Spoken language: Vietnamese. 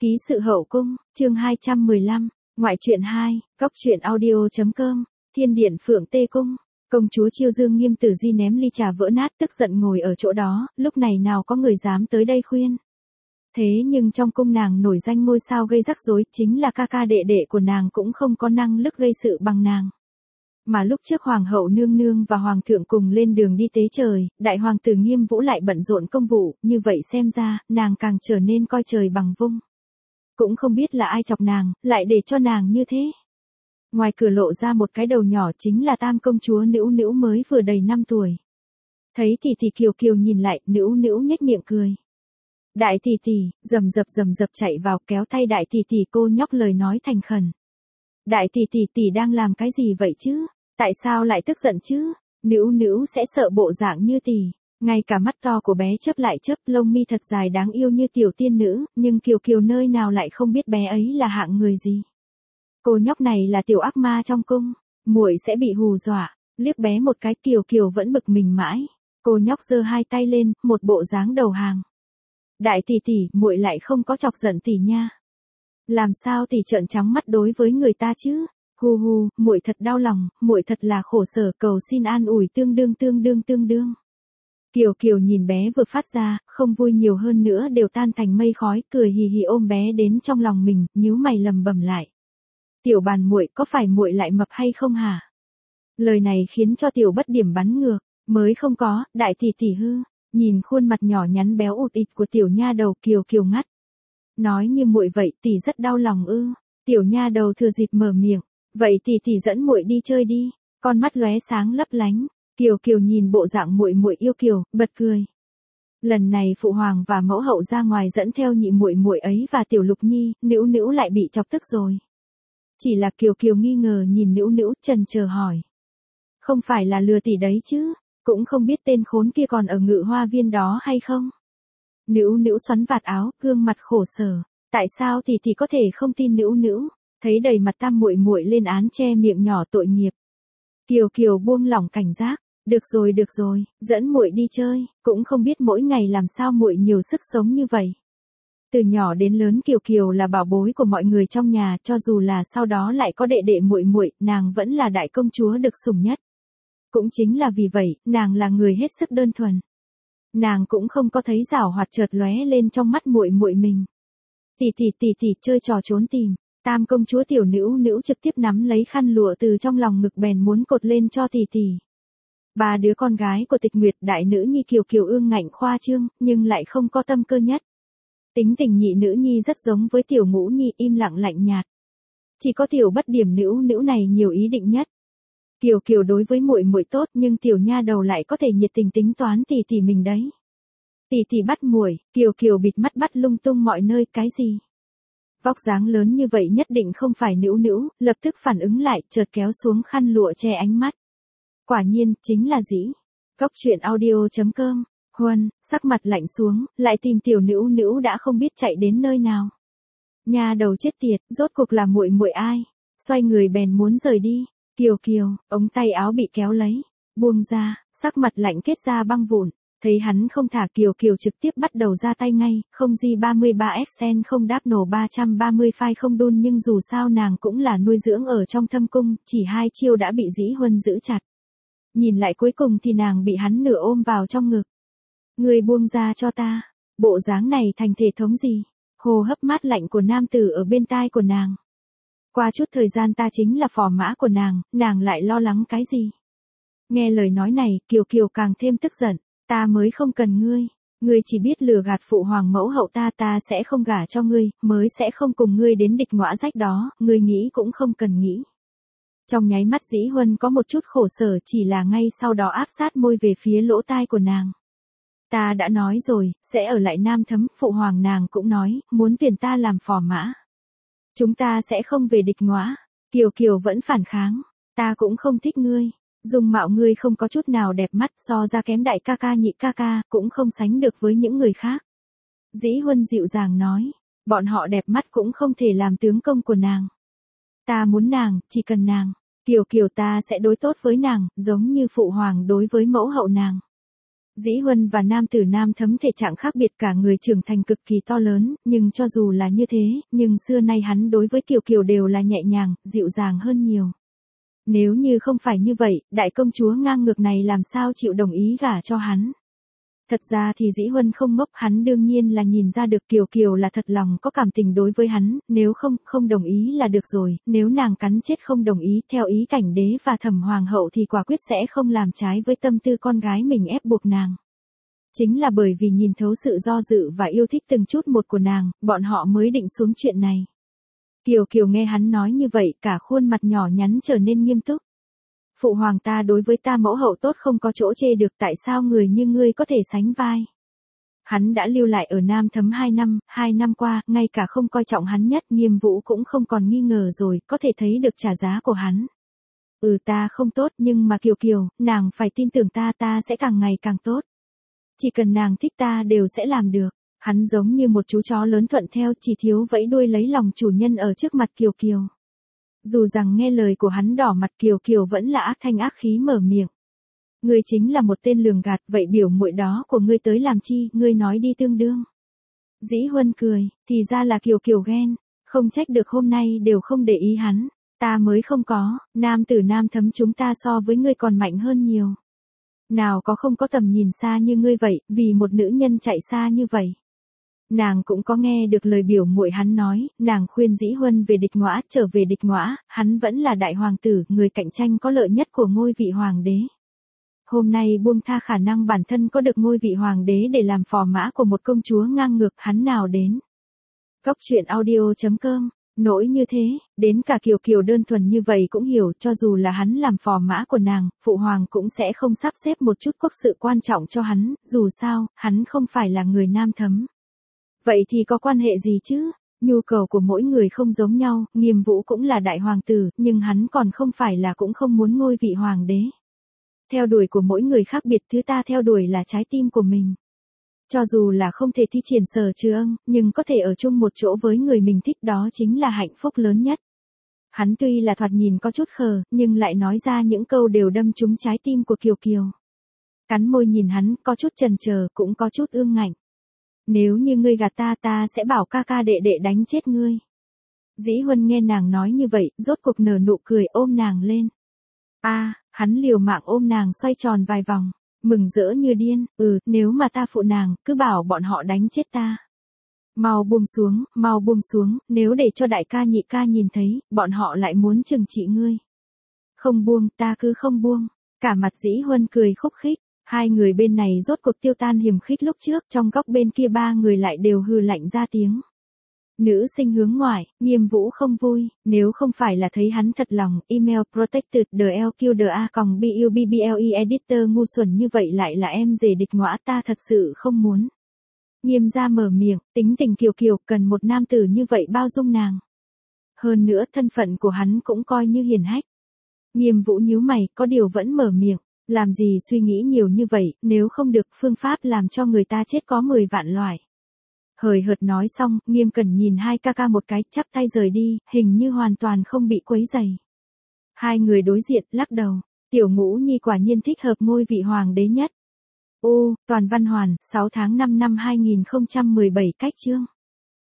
Ký sự hậu cung, chương 215, ngoại truyện 2, góc truyện audio.com, Thiên điện Phượng Tê Cung. Công chúa Chiêu Dương Nghiêm Tử Di ném ly trà vỡ nát tức giận ngồi ở chỗ đó, lúc này nào có người dám tới đây khuyên. Thế nhưng trong cung nàng nổi danh ngôi sao gây rắc rối, chính là ca ca đệ đệ của nàng cũng không có năng lực gây sự bằng nàng. Mà lúc trước Hoàng hậu nương nương và Hoàng thượng cùng lên đường đi tế trời, đại hoàng tử Nghiêm Vũ lại bận rộn công vụ, như vậy xem ra, nàng càng trở nên coi trời bằng vung. Cũng không biết là ai chọc nàng, lại để cho nàng như thế. Ngoài cửa lộ ra một cái đầu nhỏ chính là Tam công chúa Nữu Nữu mới vừa đầy 5 tuổi. Thấy tỷ Kiều Kiều nhìn lại, Nữu Nữu nhếch miệng cười. Đại tỷ, rầm rập chạy vào kéo tay đại tỷ cô nhóc lời nói thành khẩn. Đại tỷ đang làm cái gì vậy chứ? Tại sao lại tức giận chứ? Nữu Nữu sẽ sợ bộ dạng như tỷ. Ngay cả mắt to của bé chớp lại chớp, lông mi thật dài đáng yêu như tiểu tiên nữ, nhưng Kiều Kiều nơi nào lại không biết bé ấy là hạng người gì. Cô nhóc này là tiểu ác ma trong cung, muội sẽ bị hù dọa. Liếc bé một cái, Kiều Kiều vẫn bực mình mãi. Cô nhóc giơ hai tay lên, một bộ dáng đầu hàng. Đại tỷ, muội lại không có chọc giận tỷ nha. Làm sao tỷ trợn trắng mắt đối với người ta chứ? Hu, muội thật đau lòng, muội thật là khổ sở, cầu xin an ủi tương đương. Kiều Kiều nhìn bé vừa phát ra, không vui nhiều hơn nữa đều tan thành mây khói, cười hì hì ôm bé đến trong lòng mình, nhíu mày lầm bầm lại. Tiểu Bàn muội, có phải muội lại mập hay không hả? Lời này khiến cho Tiểu Bất Điểm bắn ngược, mới không có, đại tỷ hư. Nhìn khuôn mặt nhỏ nhắn béo ụt ịt của tiểu nha đầu, Kiều Kiều ngắt. Nói như muội vậy tỷ rất đau lòng ư? Tiểu nha đầu thừa dịp mở miệng, vậy tỷ dẫn muội đi chơi đi. Con mắt lóe sáng lấp lánh. Kiều Kiều nhìn bộ dạng muội yêu kiều, bật cười. Lần này phụ hoàng và mẫu hậu ra ngoài dẫn theo nhị muội ấy và tiểu Lục Nhi, Nữu Nữu lại bị chọc tức rồi. Chỉ là Kiều Kiều nghi ngờ nhìn Nữu Nữu, chần chờ hỏi. Không phải là lừa tỷ đấy chứ? Cũng không biết tên khốn kia còn ở Ngự Hoa Viên đó hay không? Nữu Nữu xoắn vạt áo, gương mặt khổ sở. Tại sao tỷ có thể không tin Nữu Nữu? Thấy đầy mặt Tam muội lên án che miệng nhỏ tội nghiệp. Kiều Kiều buông lỏng cảnh giác. Được rồi, dẫn muội đi chơi, cũng không biết mỗi ngày làm sao muội nhiều sức sống như vậy. Từ nhỏ đến lớn Kiều Kiều là bảo bối của mọi người trong nhà, cho dù là sau đó lại có đệ muội, nàng vẫn là đại công chúa được sủng nhất. Cũng chính là vì vậy, nàng là người hết sức đơn thuần. Nàng cũng không có thấy giảo hoạt chợt lóe lên trong mắt muội mình. Tỷ chơi trò trốn tìm. Tam công chúa tiểu Nữu trực tiếp nắm lấy khăn lụa từ trong lòng ngực bèn muốn cột lên cho tỷ. Ba đứa con gái của Tịch Nguyệt, đại nữ nhi Kiều Kiều ương ngạnh khoa trương, nhưng lại không có tâm cơ nhất. Tính tình nhị nữ nhi rất giống với tiểu Ngũ nhi, im lặng lạnh nhạt. Chỉ có tiểu Bất Điểm Nữu này nhiều ý định nhất. Kiều Kiều đối với muội tốt, nhưng tiểu nha đầu lại có thể nhiệt tình tính toán tỷ mình đấy. Tỷ bắt muội, Kiều Kiều bịt mắt bắt lung tung mọi nơi, cái gì? Vóc dáng lớn như vậy nhất định không phải Nữu, lập tức phản ứng lại, chợt kéo xuống khăn lụa che ánh mắt. Quả nhiên, chính là dĩ. Góc truyện audio.com, Huân, sắc mặt lạnh xuống, lại tìm tiểu Nữu đã không biết chạy đến nơi nào. Nha đầu chết tiệt, rốt cuộc là muội ai? Xoay người bèn muốn rời đi. Kiều, ống tay áo bị kéo lấy, buông ra, sắc mặt lạnh kết ra băng vụn. Thấy hắn không thả, Kiều trực tiếp bắt đầu ra tay ngay, không G33XN không đáp nổ 330 phai không đun, nhưng dù sao nàng cũng là nuôi dưỡng ở trong thâm cung, chỉ 2 chiêu đã bị Dĩ Huân giữ chặt. Nhìn lại cuối cùng thì nàng bị hắn nửa ôm vào trong ngực. Người buông ra cho ta, bộ dáng này thành thể thống gì? Hô hấp mát lạnh của nam tử ở bên tai của nàng. Qua chút thời gian ta chính là phò mã của nàng lại lo lắng cái gì? Nghe lời nói này, Kiều càng thêm tức giận. Ta mới không cần ngươi chỉ biết lừa gạt phụ hoàng mẫu hậu ta sẽ không gả cho ngươi, mới sẽ không cùng ngươi đến địch ngõa rách đó, ngươi nghĩ cũng không cần nghĩ. Trong nháy mắt Dĩ Huân có một chút khổ sở, chỉ là ngay sau đó áp sát môi về phía lỗ tai của nàng. Ta đã nói rồi, sẽ ở lại Nam Thấm, phụ hoàng nàng cũng nói, muốn tuyển ta làm phò mã. Chúng ta sẽ không về địch ngõa. Kiều vẫn phản kháng, ta cũng không thích ngươi. Dung mạo ngươi không có chút nào đẹp mắt, so ra kém đại ca ca nhị ca ca, cũng không sánh được với những người khác. Dĩ Huân dịu dàng nói, bọn họ đẹp mắt cũng không thể làm tướng công của nàng. Ta muốn nàng, chỉ cần nàng. Kiều ta sẽ đối tốt với nàng, giống như phụ hoàng đối với mẫu hậu nàng. Dĩ Huân và nam tử nam thấm thể trạng khác biệt, cả người trưởng thành cực kỳ to lớn, nhưng cho dù là như thế, nhưng xưa nay hắn đối với Kiều Kiều đều là nhẹ nhàng, dịu dàng hơn nhiều. Nếu như không phải như vậy, đại công chúa ngang ngược này làm sao chịu đồng ý gả cho hắn. Thật ra thì Dĩ Huân không ngốc, hắn đương nhiên là nhìn ra được Kiều Kiều là thật lòng có cảm tình đối với hắn, nếu không đồng ý là được rồi, nếu nàng cắn chết không đồng ý theo ý Cảnh Đế và Thẩm Hoàng hậu thì quả quyết sẽ không làm trái với tâm tư con gái mình ép buộc nàng. Chính là bởi vì nhìn thấu sự do dự và yêu thích từng chút một của nàng, bọn họ mới định xuống chuyện này. Kiều Kiều nghe hắn nói như vậy, cả khuôn mặt nhỏ nhắn trở nên nghiêm túc. Phụ hoàng ta đối với ta mẫu hậu tốt không có chỗ chê được, tại sao người như ngươi có thể sánh vai. Hắn đã lưu lại ở Nam Thấm 2 năm qua, ngay cả không coi trọng hắn nhất, Nghiêm Vũ cũng không còn nghi ngờ rồi, có thể thấy được trả giá của hắn. Ta không tốt, nhưng mà Kiều Kiều, nàng phải tin tưởng ta sẽ càng ngày càng tốt. Chỉ cần nàng thích ta đều sẽ làm được. Hắn giống như một chú chó lớn thuận theo, chỉ thiếu vẫy đuôi lấy lòng chủ nhân ở trước mặt Kiều Kiều. Dù rằng nghe lời của hắn đỏ mặt, Kiều Kiều vẫn là ác thanh ác khí mở miệng. Ngươi chính là một tên lường gạt, vậy biểu muội đó của ngươi tới làm chi, ngươi nói đi tương đương. Dĩ Huân cười, thì ra là Kiều Kiều ghen, không trách được hôm nay đều không để ý hắn, ta mới không có, nam tử Nam Thấm chúng ta so với ngươi còn mạnh hơn nhiều. Nào có không có tầm nhìn xa như ngươi vậy, vì một nữ nhân chạy xa như vậy. Nàng cũng có nghe được lời biểu muội hắn nói, nàng khuyên Dĩ Huân về địch ngõa, trở về địch ngõa, hắn vẫn là đại hoàng tử, người cạnh tranh có lợi nhất của ngôi vị hoàng đế. Hôm nay buông tha khả năng bản thân có được ngôi vị hoàng đế để làm phò mã của một công chúa ngang ngược, hắn nào đến. Góc truyện audio.com, nỗi như thế, đến cả Kiều Kiều đơn thuần như vậy cũng hiểu, cho dù là hắn làm phò mã của nàng, phụ hoàng cũng sẽ không sắp xếp một chút quốc sự quan trọng cho hắn, dù sao, hắn không phải là người Nam Thấm. Vậy thì có quan hệ gì chứ? Nhu cầu của mỗi người không giống nhau, Nghiêm Vũ cũng là đại hoàng tử, nhưng hắn còn không phải là cũng không muốn ngôi vị hoàng đế. Theo đuổi của mỗi người khác biệt, thứ ta theo đuổi là trái tim của mình. Cho dù là không thể thi triển sở trường, nhưng có thể ở chung một chỗ với người mình thích, đó chính là hạnh phúc lớn nhất. Hắn tuy là thoạt nhìn có chút khờ, nhưng lại nói ra những câu đều đâm trúng trái tim của Kiều Kiều. Cắn môi nhìn hắn, có chút chần chờ, cũng có chút ương ngạnh. Nếu như ngươi gạt ta sẽ bảo ca ca đệ đệ đánh chết ngươi. Dĩ Huân nghe nàng nói như vậy, rốt cuộc nở nụ cười ôm nàng lên. Hắn liều mạng ôm nàng xoay tròn vài vòng, mừng rỡ như điên, nếu mà ta phụ nàng, cứ bảo bọn họ đánh chết ta. Mau buông xuống, nếu để cho đại ca nhị ca nhìn thấy, bọn họ lại muốn trừng trị ngươi. Không buông, ta cứ không buông. Cả mặt Dĩ Huân cười khúc khích. Hai người bên này rốt cuộc tiêu tan hiềm khích lúc trước, trong góc bên kia ba người lại đều hừ lạnh ra tiếng. Nữ sinh hướng ngoại, Nghiêm Vũ không vui, nếu không phải là thấy hắn thật lòng, email protected DLQDA.BUBBLE editor ngu xuẩn như vậy lại là em rể địch ngõa, ta thật sự không muốn. Nghiêm gia mở miệng, tính tình Kiều Kiều, cần một nam tử như vậy bao dung nàng. Hơn nữa thân phận của hắn cũng coi như hiền hách. Nghiêm Vũ nhíu mày, có điều vẫn mở miệng. Làm gì suy nghĩ nhiều như vậy, nếu không được, phương pháp làm cho người ta chết có 10 vạn loại. Hời hợt nói xong, Nghiêm Cẩn nhìn hai ca ca một cái, chắp tay rời đi, hình như hoàn toàn không bị quấy rầy. Hai người đối diện, lắc đầu. Tiểu Ngũ Nhi quả nhiên thích hợp ngôi vị hoàng đế nhất. Toàn văn hoàn, 6 tháng 5 năm 2017 cách chương.